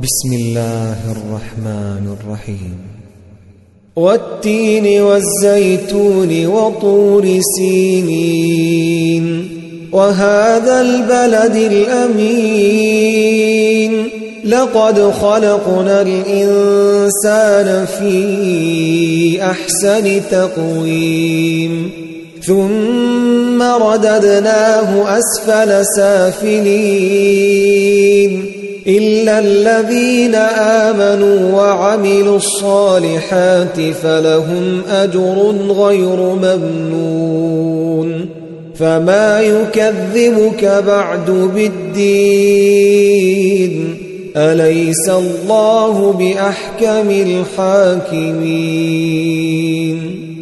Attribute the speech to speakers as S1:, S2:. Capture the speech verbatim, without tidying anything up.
S1: بسم الله الرحمن الرحيم
S2: والتين والزيتون وطور سينين وهذا البلد الأمين لقد خلقنا الإنسان في أحسن تقويم ثم رددناه أسفل سافلين إلا الذين آمنوا وعملوا الصالحات فلهم أجر غير ممنون فما يكذبك بعد بالدين أليس الله بأحكم الحاكمين